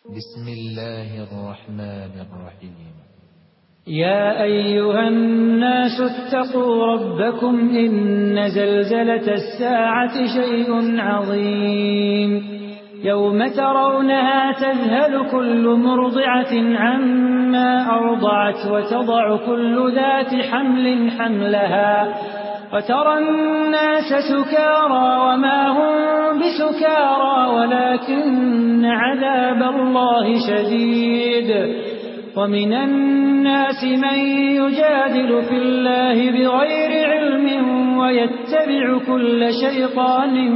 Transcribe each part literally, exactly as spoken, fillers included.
بسم الله الرحمن الرحيم. يا أيها الناس اتقوا ربكم إن زلزلة الساعة شيء عظيم يوم ترونها تذهل كل مرضعة عما أرضعت وتضع كل ذات حمل حملها وترى الناس سكارى وما هم بسكارى ولكن عذاب الله شديد. ومن الناس من يجادل في الله بغير علم ويتبع كل شيطان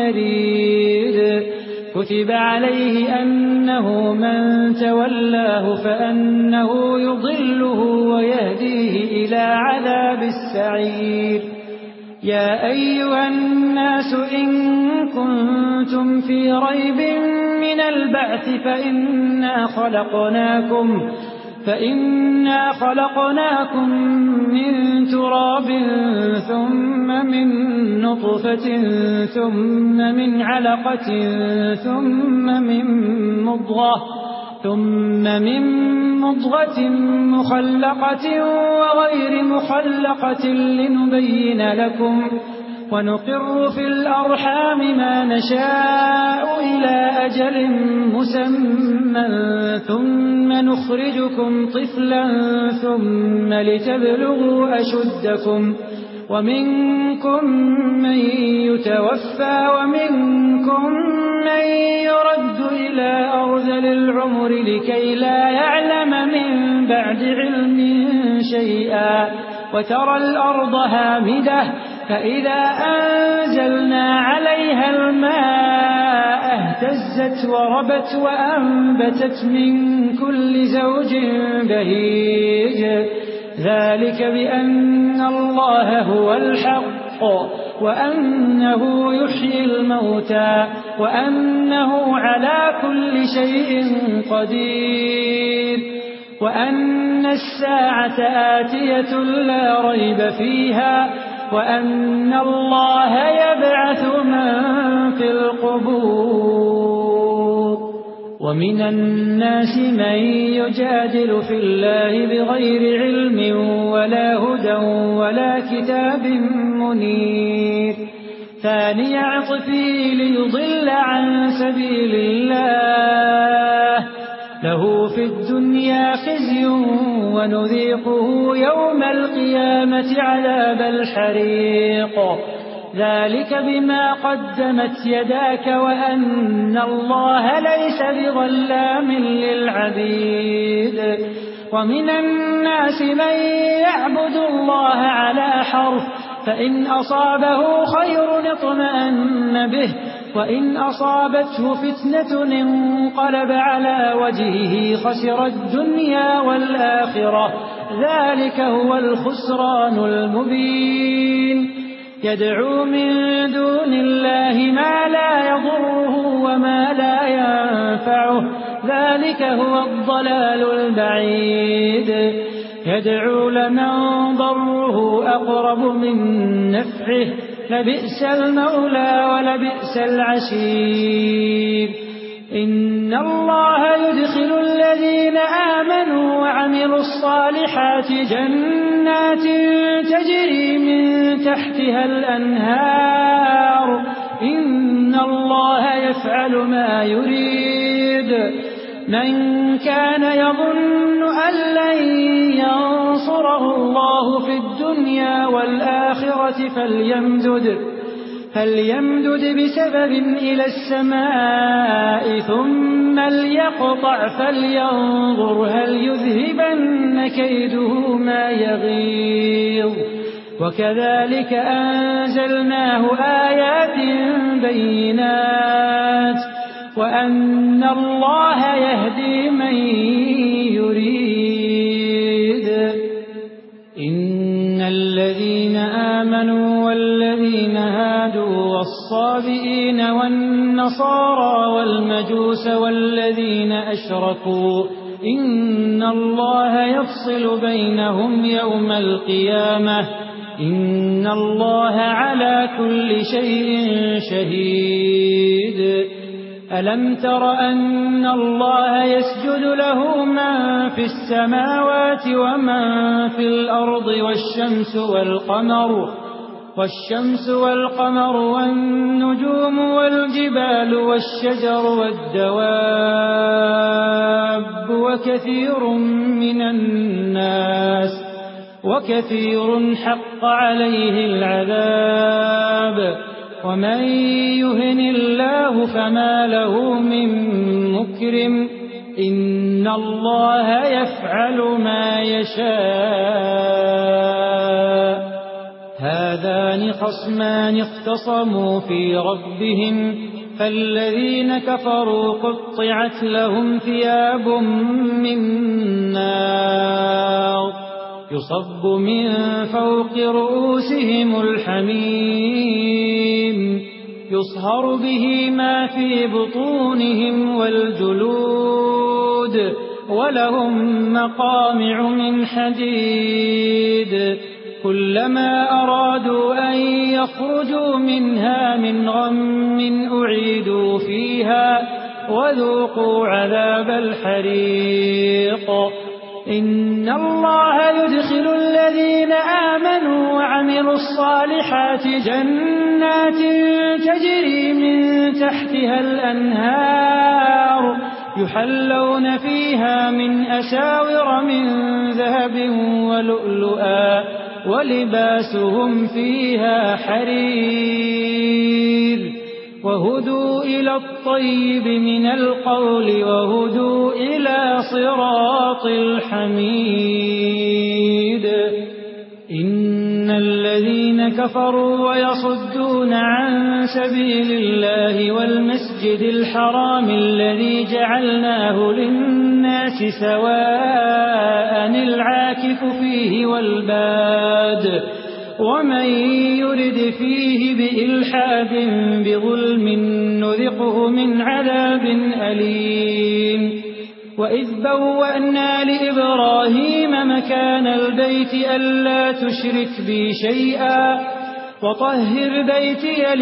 مريد. كتب عليه أنه من تولاه فأنه يضله ويهديه إلى عذاب السعير. يا أيها الناس إن كنتم في ريب من البعث فإنا خلقناكم فإنا خلقناكم من تراب ثم من نطفة ثم من علقة ثم من مضغة ثم من مضغة مخلقة وغير مخلقة لنبين لكم ونقر في الأرحام ما نشاء إلى أجل مسمى ثم نخرجكم طفلا ثم لتبلغوا أشدكم ومنكم من يتوفى ومنكم من يرد إلى أرذل العمر لكي لا يعلم من بعد علم شيئا. وترى الأرض هامدة فإذا أنزلنا عليها الماء اهتزت وربت وأنبتت من كل زوج بهيج. ذلك بأن الله هو الحق وأنه يحيي الموتى وأنه على كل شيء قدير وأن الساعة آتية لا ريب فيها وأن الله يبعث من في القبور. ومن الناس من يجادل في الله بغير علم ولا هدى ولا كتاب منير. ثاني عطفه ليضل عن سبيل الله له في الدنيا خزي ونذيقه يوم القيامة عذاب الحريق. ذلك بما قدمت يداك وأن الله ليس بظلام للعبيد. ومن الناس من يعبد الله على حرف فإن أصابه خير اطمأن به وإن أصابته فتنة انقلب على وجهه خسر الدنيا والآخرة. ذلك هو الخسران المبين. يدعو من دون الله ما لا يضره وما لا ينفعه ذلك هو الضلال البعيد. يدعو لمن ضره أقرب من نفعه لبئس المولى ولبئس العشير. إن الله يدخل الذين آمنوا وعملوا الصالحات جنات تجري من تحتها الأنهار إن الله يفعل ما يريد. من كان يظن أن لن ينصره الله في الدنيا والآخرة فليمدد, فليمدد بسبب إلى السماء ثم ليقطع فلينظر هل يذهبن كيده ما يغيظ. وكذلك أنزلناه آيات بينات وأن الله يهدي من يريد. إن الذين آمنوا والذين هادوا والصابئين والنصارى والمجوس والذين أشركوا إن الله يفصل بينهم يوم القيامة إن الله على كل شيء شهيد. ألم تر أن الله يسجد له من في السماوات ومن في الأرض والشمس والقمر والشمس والقمر والنجوم والجبال والشجر والدواب وكثير من الناس وكثير حق عليه العذاب ومن يهن الله فما له من مكرم إن الله يفعل ما يشاء هذان خصمان اختصموا في ربهم فالذين كفروا قطعت لهم ثياب من نار يصب من فوق رؤوسهم الحميم يصهر به ما في بطونهم والجلود ولهم مقامع من حديد كلما أرادوا أن يخرجوا منها من غم أعيدوا فيها وذوقوا عذاب الحريق إن الله يدخل الذين آمنوا وعملوا الصالحات جنات تجري من تحتها الأنهار يحلون فيها من أساور من ذهب ولؤلؤا ولباسهم فيها حرير وهدوا إلى الطيب من القول وهدوا إلى صراط الحميد إن الذين كفروا ويصدون عن سبيل الله والمسجد الحرام الذي جعلناه للناس سواء العاكف فيه والباد ومن يرد فيه بإلحاد بظلم نذقه من عذاب أليم وإذ بوأنا لإبراهيم مكان البيت ألا تشرك بي شيئا وطهر بيتي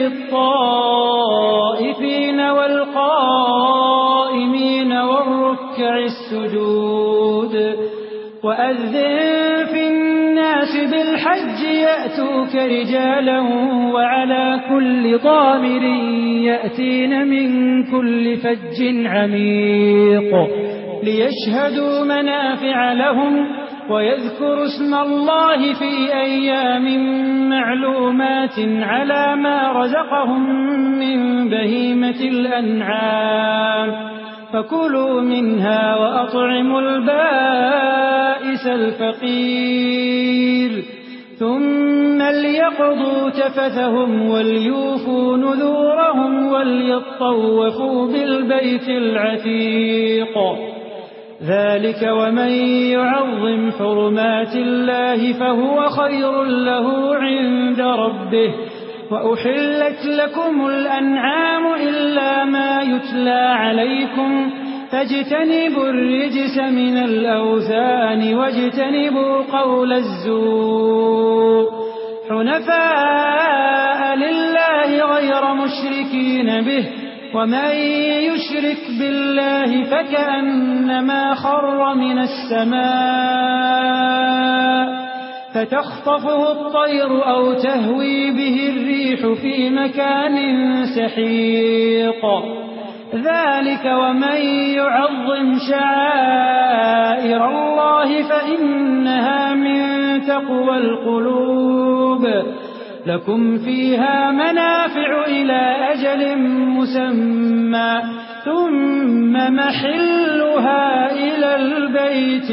للطائفين والقائمين والركع السجود وأذن في الناس بالحج يأتوك رجالا وعلى كل ضامر يأتين من كل فج عميق ليشهدوا منافع لهم ويذكروا اسم الله في أيام معلومات على ما رزقهم من بهيمة الأنعام فكلوا منها وأطعموا البائس الفقير ثم ليقضوا تفثهم وليوفوا نذورهم وليطوفوا بالبيت العتيق ذلك ومن يعظم حرمات الله فهو خير له عند ربه وأحلت لكم الأنعام إلا ما يتلى عليكم فاجتنبوا الرجس من الأوثان واجتنبوا قول الزور حنفاء لله غير مشركين به ومن يشرك بالله فكأنما خر من السماء فتخطفه الطير أو تهوي به الريح في مكان سحيق ذلك ومن يعظم شعائر الله فإنها من تقوى القلوب لكم فيها منافع إلى أجل مسمى ثم محلها إلى البيت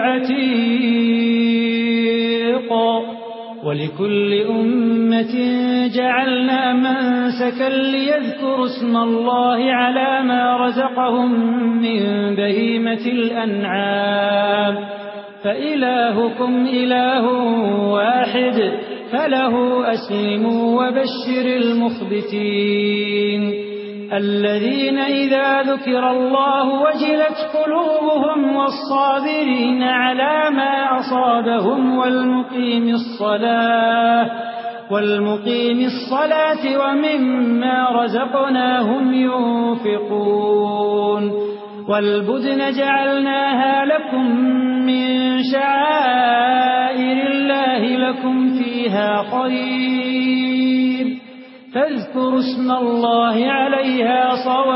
العتيق ولكل أمة جعلنا منسكا ليذكروا اسم الله على ما رزقهم من بهيمة الأنعام فإلهكم إله واحد فله أسلموا وبشر المخبتين الذين إذا ذكر الله وجلت قلوبهم والصابرين على ما أصابهم والمقيم الصلاة والمقيم الصلاة ومما رزقناهم ينفقون والبدن جعلناها لكم من شعائر الله لكم فيها خير فاذكروا اسم الله عليها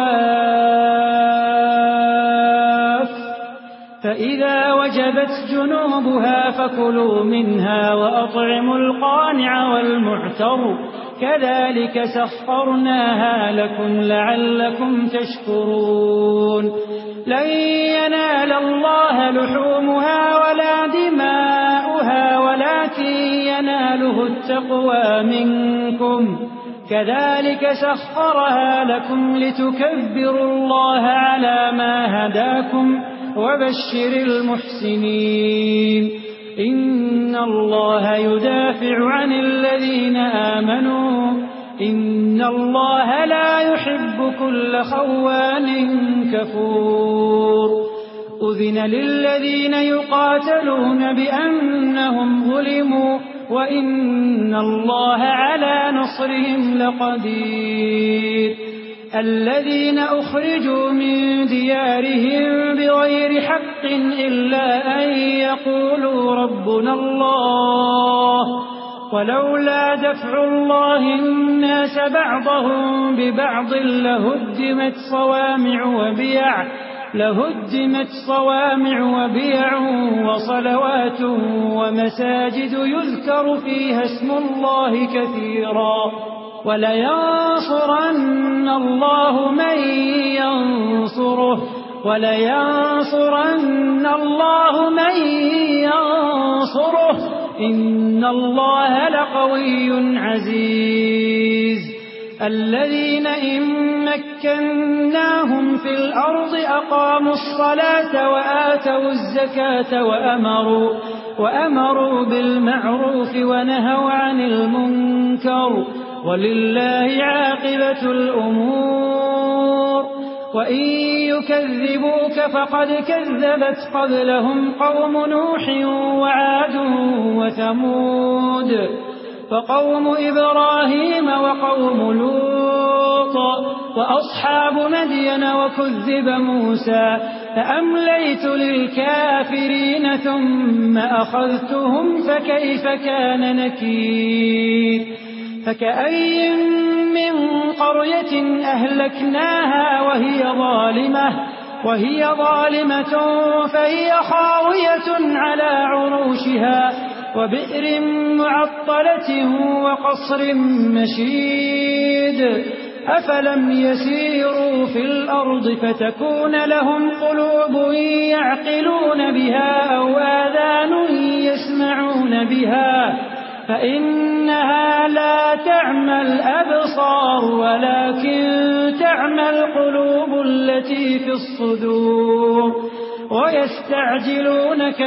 صواف فإذا وجبت جنوبها فكلوا منها وأطعموا القانع والمعتر كذلك سخرناها لكم لعلكم تشكرون لن ينال الله لحومها ولا دماؤها ولكن يناله التقوى منكم كذلك سخرها لكم لتكبروا الله على ما هداكم وبشر المحسنين إن الله يدافع عن الذين آمنوا إن الله لا يحب كل خوان كفور أذن للذين يقاتلون بأنهم ظلموا وإن الله على نصرهم لقدير الذين أخرجوا من ديارهم بغير حق إلا أن يقولوا ربنا الله ولولا دفع الله الناس بعضهم ببعض لهدمت صوامع وبيع لهدمت صوامع وبيع وصلوات ومساجد يذكر فيها اسم الله كثيرا ولينصرن الله من ينصره ولينصرن الله من ينصره إن الله لقوي عزيز الذين إن مكناهم في الأرض أقاموا الصلاة وآتوا الزكاة وأمروا, وأمروا بالمعروف ونهوا عن المنكر ولله عاقبة الأمور وإن يكذبوك فقد كذبت قبلهم قوم نوح وعاد وثمود وقوم إبراهيم وقوم لوط وأصحاب مدين وكذب موسى فأمليت للكافرين ثم أخذتهم فكيف كان نكير فكأي من قرية أهلكناها وهي ظالمة وهي ظالمة فهي خاوية على عروشها وبئر معطلة وقصر مشيد أفلم يسيروا في الأرض فتكون لهم قلوب يعقلون بها أو آذان يسمعون بها فإنها لا تعمى الأبصار ولكن تعمى القلوب التي في الصدور ويستعجلونك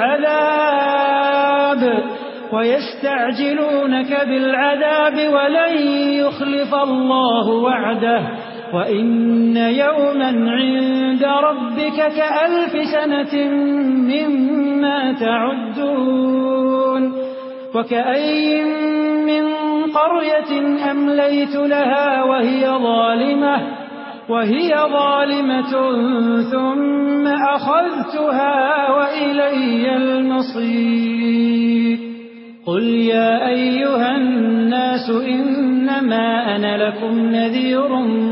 بالعذاب ويستعجلونك بالعذاب ولن يخلف الله وعده وإن يوما عند ربك كألف سنة مما تعدون وكأي من قرية أمليت لها وهي ظالمة وهي ظالمة ثم أخذتها وإلي المصير قل يا أيها الناس إنما أنا لكم نذير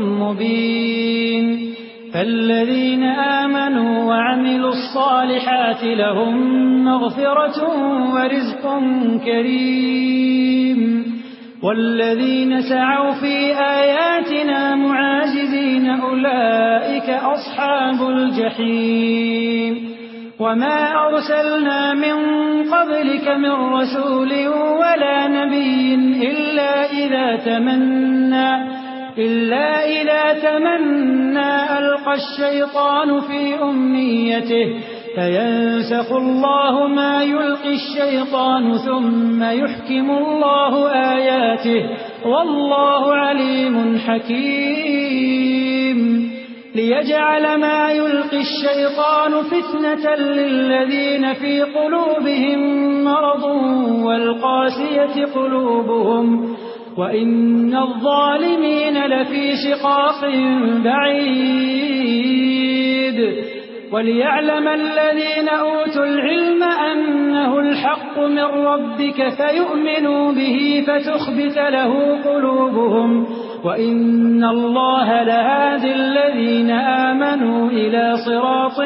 مبين فالذين آمنوا وعملوا الصالحات لهم مغفرة ورزق كريم والذين سعوا في آياتنا معاجزين أولئك أصحاب الجحيم وما أرسلنا من قبلك من رسول ولا نبي إلا إذا تمنى إلا إذا تمنى ألقى الشيطان في أمنيته فينسخ الله ما يلقي الشيطان ثم يحكم الله آياته والله عليم حكيم ليجعل ما يلقي الشيطان فتنة للذين في قلوبهم مرض والقاسية قلوبهم وإن الظالمين لفي شقاق بعيد وليعلم الذين أوتوا العلم أنه الحق من ربك فيؤمنوا به فتخبت له قلوبهم وإن الله لهادي الذين آمنوا إلى صراط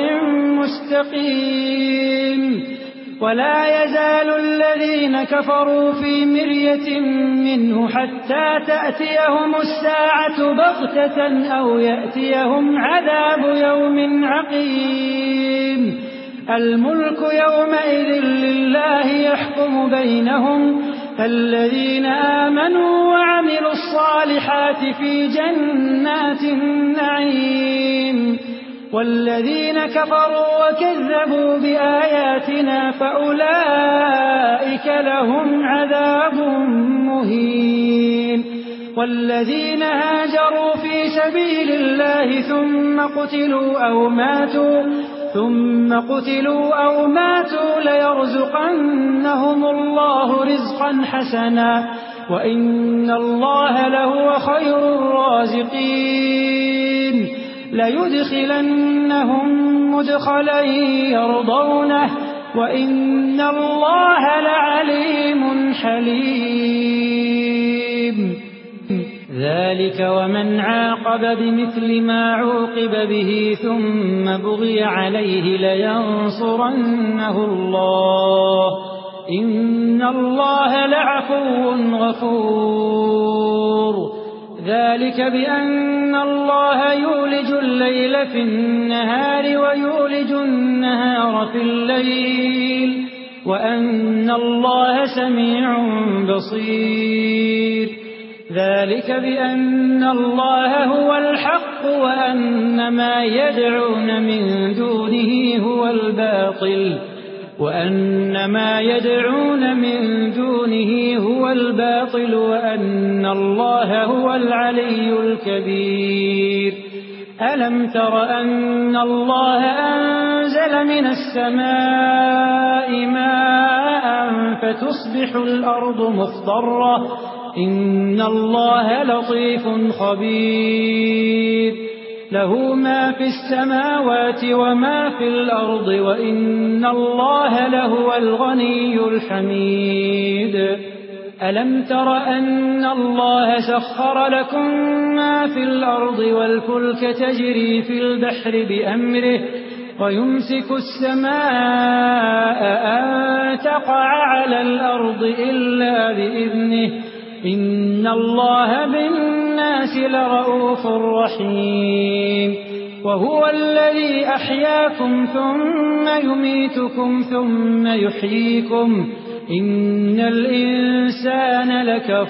مستقيم ولا يزال الذين كفروا في مرية منه حتى تأتيهم الساعة بغتة أو يأتيهم عذاب يوم عقيم الملك يومئذ لله يحكم بينهم فالذين آمنوا وعملوا الصالحات في جنات النعيم والذين كفروا وكذبوا بآياتنا فأولئك لهم عذاب مهين والذين هاجروا في سبيل الله ثم قتلوا أو ماتوا ثم قتلوا أو ماتوا ليرزقنهم الله رزقا حسنا وإن الله لهو خير الرازقين ليدخلنهم مدخلا يرضونه وإن الله لعليم حليم ذلك ومن عاقب بمثل ما عوقب به ثم بغي عليه لينصرنه الله إن الله لعفو غفور ذلك بأن الله يولج الليل في النهار ويولج النهار في الليل وأن الله سميع بصير ذلك بأن الله هو الحق وأن ما يدعون من دونه هو الباطل وأن ما يدعون من دونه هو الباطل وأن الله هو العلي الكبير ألم تر أن الله أنزل من السماء ماء فتصبح الأرض مخضرة إن الله لطيف خبير له ما في السماوات وما في الأرض وإن الله لهو الغني الحميد ألم تر أن الله سخر لكم ما في الأرض والفلك تجري في البحر بأمره ويمسك السماء أن تقع على الأرض إلا بإذنه إن الله بالناس لرؤوف رحيم وهو الذي أحياكم ثم يميتكم ثم يحييكم إن الإنسان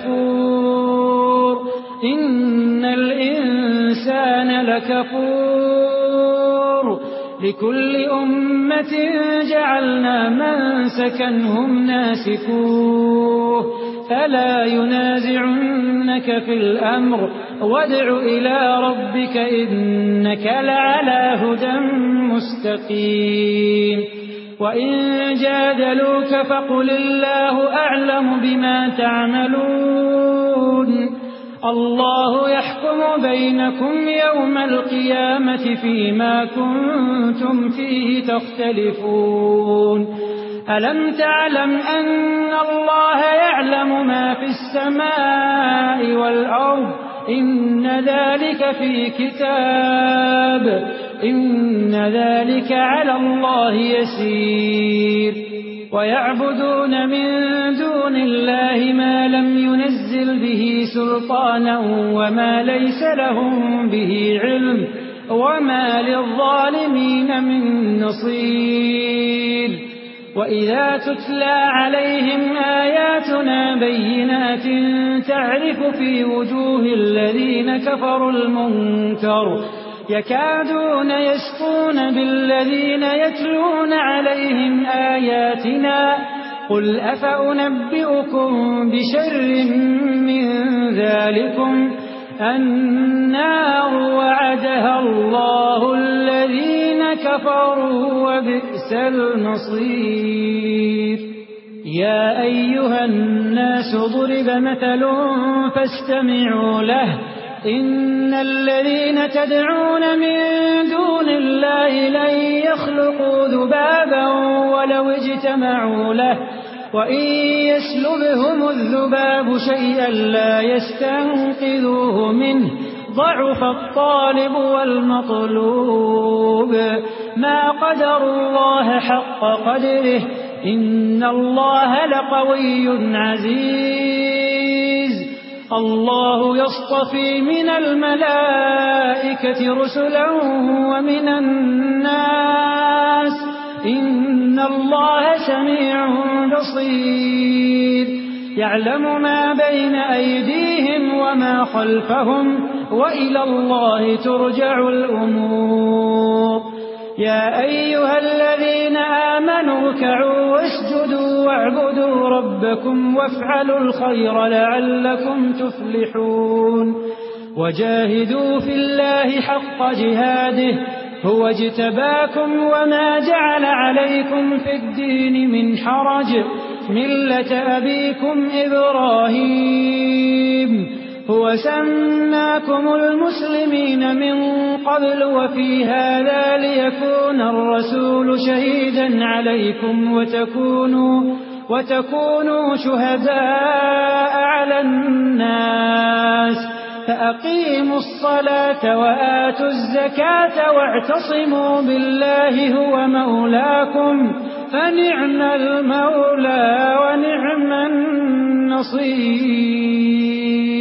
لكفور إن الإنسان لكفور لكل أمة جعلنا منسكا هم ناسكوه فلا ينازعنك في الأمر وادع إلى ربك إنك لعلى هدى مستقيم وإن جادلوك فقل الله أعلم بما تعملون الله يحكم بينكم يوم القيامة فيما كنتم فيه تختلفون ألم تعلم أن الله يعلم ما في السماء والأرض إن ذلك في كتاب إن ذلك على الله يسير ويعبدون من دون الله ما لم ينزل به سلطانا وما ليس لهم به علم وما للظالمين من نصير وإذا تتلى عليهم آياتنا بينات تعرف في وجوه الذين كفروا المنكر يكادون يسقون بالذين يتلون عليهم آياتنا قل أفأنبئكم بشر من ذلكم النار وعدها الله الذين كفروا وبئس المصير يا أيها الناس ضرب مثل فاستمعوا له إن الذين تدعون من دون الله لن يخلقوا ذبابا ولو اجتمعوا له وإن يسلبهم الذباب شيئا لا يستنقذوه منه ضعف الطالب والمطلوب ما قدروا الله حق قدره إن الله لقوي عزيز الله يصطفي من الملائكة رسلا ومن الناس إن الله سميع بصير يعلم ما بين أيديهم وما خلفهم وإلى الله ترجع الأمور يا أيها الذين آمنوا اركعوا واسجدوا واعبدوا ربكم وافعلوا الخير لعلكم تفلحون وجاهدوا في الله حق جهاده هو اجتباكم وما جعل عليكم في الدين من حرج ملة أبيكم إبراهيم هو سماكم المسلمين من قبل وفي هذا ليكون الرسول شهيدا عليكم وتكونوا, وتكونوا شهداء على الناس فأقيموا الصلاة وآتوا الزكاة واعتصموا بالله هو مولاكم فنعم المولى ونعم النصير